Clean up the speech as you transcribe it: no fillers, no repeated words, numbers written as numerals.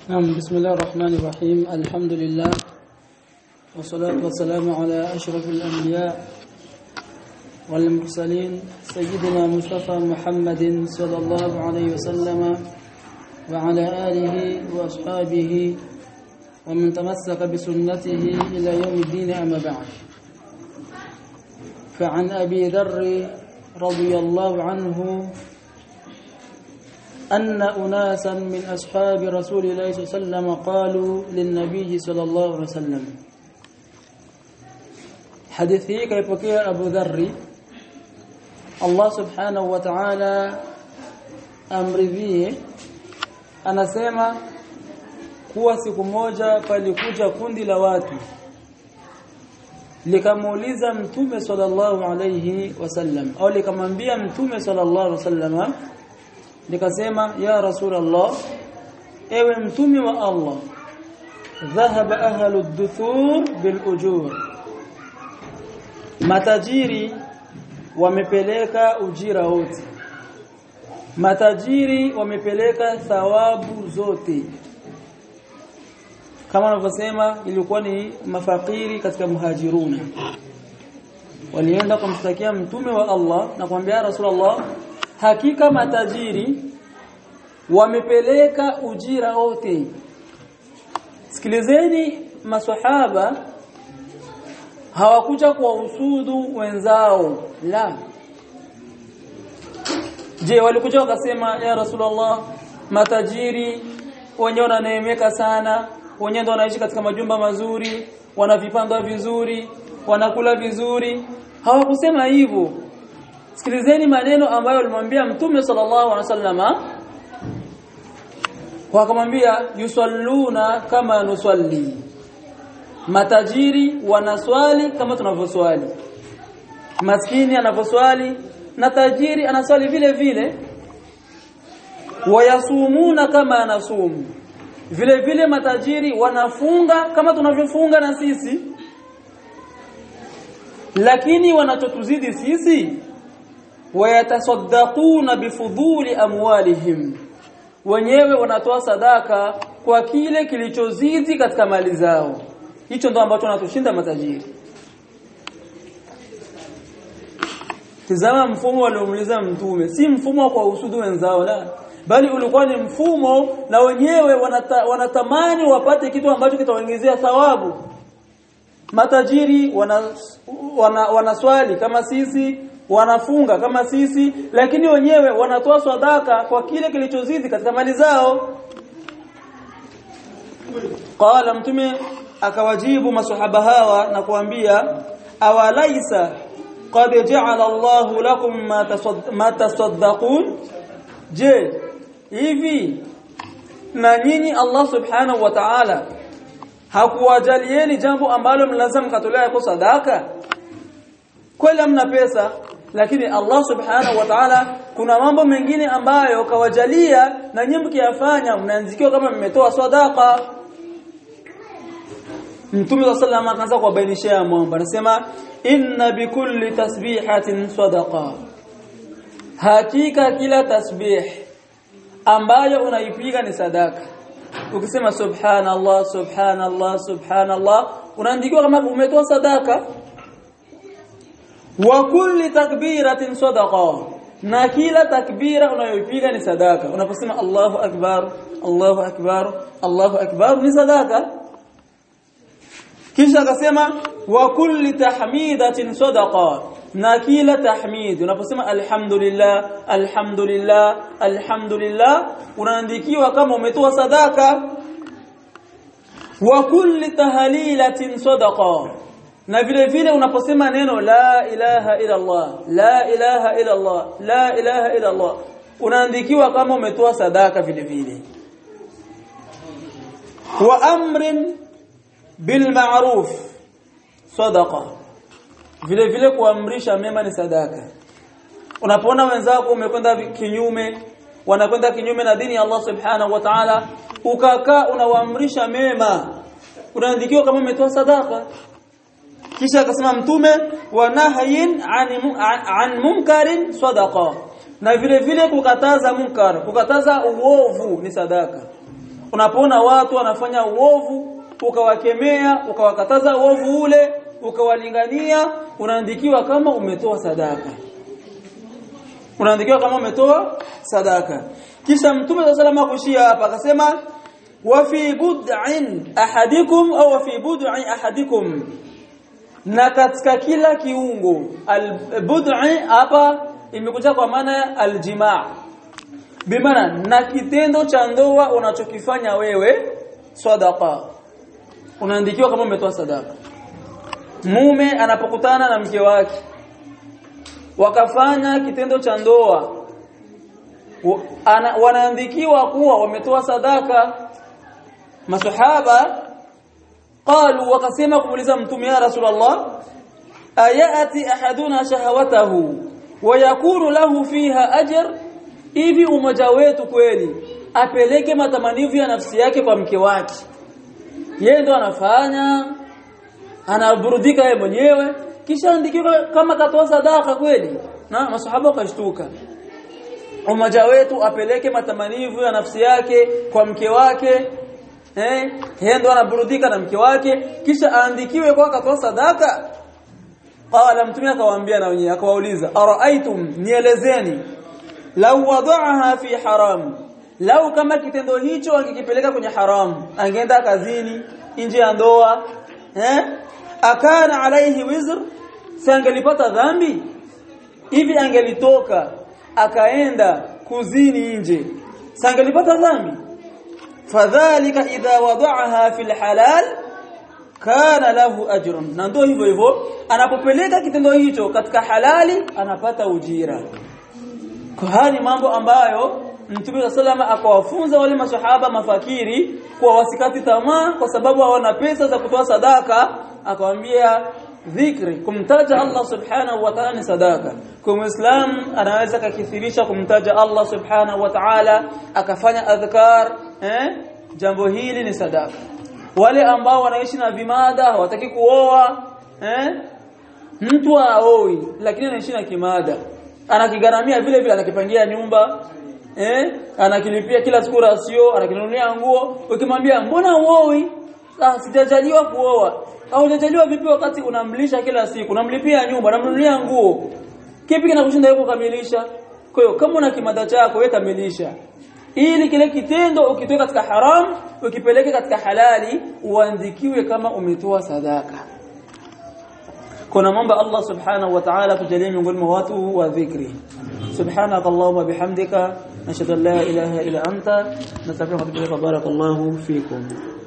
بسم الله الرحمن الرحيم. الحمد لله والصلاة والسلام على أشرف الأنبياء والمرسلين سيدنا مصطفى محمد صلى الله عليه وسلم وعلى آله وأصحابه ومن تمسك بسنته إلى يوم الدين. أما بعد، فعن أبي ذر رضي الله عنه أن أناسا من أصحاب رسول الله صلى الله عليه وسلم قالوا للنبي صلى الله عليه وسلم. حديثي كيبكي أبو ذر الله سبحانه وتعالى amridhie anasema kuwa siku moja palikuja kundi la watu likamuuliza mtume sallallahu alayhi wasallam, au likamwambia mtume sallallahu alayhi wasallam, likasema ya Rasulullah, ewe mtume wa Allah, dhahaba ahlu ad-duthur bil ujur, matajiri wamepeleka ujira wote, matajiri wamepeleka thawabu zote. Kama wanavyosema ilikuwa ni mafakiri katika muhajiruna, walienda kumshtakia mtume wa Allah na kumwambia Rasulullah, hakika matajiri wamepeleka ujira wote. Sikilizeni, maswahaba hawakuja kwa usudu wenzao, la. Je, walikuja wakasema ya Rasulullah, matajiri wenyewe wananeemeka sana, wenyewe ndio wanaishi katika majumba mazuri, wana vipando vizuri, wanakula vizuri? Hawakusema hivyo. Sikilizeni maneno ambayo alimwambia mtume sallallahu alaihi wasallama, wakamwambia yusalluna kama nusalli, matajiri wanaswali kama tunavyoswali, maskini anavyoswali na tajiri anaswali vile vile. Wayasumuna kama nasumu, vile vile matajiri wanafunga kama tunavyofunga na sisi, lakini wanachotuzidi sisi, wayatasaddaquna bifuduli amwalihim, wenyewe wanatoa sadaka kwa kile kilichozidi katika mali zao. Hicho ndo ambacho wanatushinda matajiri. Tazama mfumo waliomuuliza mtume, si mfumo kwa usudu wenzao, la, bali ulikuwa ni mfumo na wenyewe wanatamani wapate kitu ambacho kitawaongezea thawabu. Matajiri wanaswali kama sisi, wanafunga kama sisi, lakini wenyewe wanatoa sadaka kwa kile kilichozidi katika mali zao. Qala, mtume akawajibu maswahaba hawa na kuambia, awalaisa qad ja'ala Allahu lakum ma tasaddaqun, je, hivi na nyinyi Allah subhanahu wa ta'ala hakuwajalieni jambo ambalo mlazima mkatolea kwa sadaka? Kweli mna pesa, lakini Allah subhanahu wa ta'ala kuna mambo mengine ambayo kawajalia, na nyinyi mkiyafanya mnaanzikiwa kama mmetoa sadaka. Mtume sallallahu alayhi wasallam akaanza kubainishia mambo, anasema inna bikulli tasbihatin sadaqa, hakika kila tasbih ambayo unaipiga ni sadaka. Ukisema subhanallah subhanallah subhanallah, unaandikiwa kama umetoa sadaka. Wa kulli takbiratin sadaqa, na kila takbira unayopiga ni sadaka. Unaposema Allahu akbar Allahu akbar Allahu akbar ni sadaka. Kisha akasema wa kulli tahmidatin sadaqa, na kila tahmid unaposema alhamdulillah alhamdulillah alhamdulillah unaandikiwa kama umetoa sadaka. Wa kulli tahlilatin sadaqa, na vile vile unaposema neno la ilaha illa Allah la ilaha illa Allah la ilaha illa Allah unaandikiwa kama umetoa sadaka vile vile. Wa amrin bil ma'ruf sadaqa, vile vile kuamrisha mema ni sadaka. Unapoona wenzako umekwenda kinyume, wanakwenda kinyume na dini ya Allah subhanahu wa ta'ala, ukakaa unawaamrisha mema, unaandikiwa kama umetoa sadaka. Kisha akasema mtume wa nahyin an munkarin sadaqa, na vile vile kukataza munkar, kukataza uovu ni sadaka. Unapoona watu wanafanya uovu, ukawakemea, ukawakataza uovu ule, ukawalingania, unaandikiwa kama umetoa sadaka. Unaandikiwa kama umetoa sadaka. Kisha Mtume sallallahu alayhi wasallam kushia hapa akasema wa fi bud'in ahadikum au wa fi bud'i ahadikum, na katika kila kiungo. Al-bud'i hapa imekuja kwa maana al-jimaa, bimaana na kitendo cha ndoa unachokifanya wewe sadaqa, unaandikiwa kama umetoa sadaka. Mume anapokutana na mke wake wakafanya kitendo cha ndoa, wanaandikiwa kuwa wametoa sadaka. Masahaba qalu, wakasema kumuuliza Mtume, ya Rasulullah, ayati ahaduna shahawatahu wa yakunu lahu fiha ajr, hivi umoja wetu kweli apeleke matamanivu ya nafsi yake kwa mke wake, yeye ndo anafanya, anaburudika yeye mwenyewe, kisha andikiwa kama katoa sadaka kweli? Na masahaba wakashtuka, umoja wetu apeleke matamanivu ya nafsi yake kwa mke wake, yeye ndo anaburudika na mke wake, kisha aandikiwe kwa katoa sadaka? Qala, Mtume akawaambia na wenyewe akawauliza, araaitum, nielezeni, law wada'aha fi haram, lau kama kitendo hicho angekipeleka kwenye haramu, angeenda kazini nje ya ndoa, akana alaihi wizr, si angelipata dhambi? Hivi angelitoka akaenda kuzini nje, si angelipata dhambi? Fadhalika idha wada'aha fil halal kana lahu ajrun, na ndio hivyo hivyo anapopeleka kitendo hicho katika halali anapata ujira. Kwa hali mambo ambayo Mtume sallallahu akawafunza wale maswahaba mafakiri kwa wasikati tamaa kwa sababu hawana pesa za kutoa sadaka, akawaambia dhikri, kumtaja Allah subhanahu wa ta'ala ni sadaka. Kwa Muislamu anaweza kukithirisha kumtaja Allah subhanahu wa ta'ala, akafanya adhkar, jambo hili ni sadaka. Wale ambao wanaishi na vimada, hawataki kuoa, mtu aoi lakini anaishi na kimada, anakigaramia vile vile, anakipangia nyumba, anakilipia kila siku rasio, anakinunulia nguo. Ukimwambia mbona uoi? Sijajaliwa kuoa. Au hujajaliwa vipi wakati unamlisha kila siku, unamlipia nyumba, unamnunulia nguo? Kipi kinakushinda yuko kamilisha? Kwa hiyo kama una kimada chako wewe kamilisha, ili kile kitendo ukitoa katika haram ukipeleke katika halali uandikiwe kama umetoa sadaka. Kuna mambo Allah subhanahu wa ta'ala tujalie miongoni mwa watu wa dhikri. Subhanakallahumma bihamdika nashhadu an la ilaha illa anta nastaghfiruka wa natubu ilaik. Barakallahu fikum.